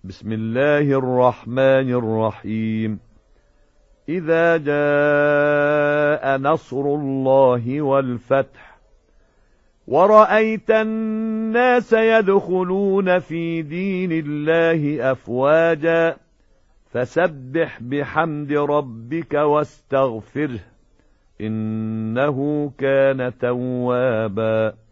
بسم الله الرحمن الرحيم. إذا جاء نصر الله والفتح ورأيت الناس يدخلون في دين الله أفواجا فسبح بحمد ربك واستغفره إنه كان توابا.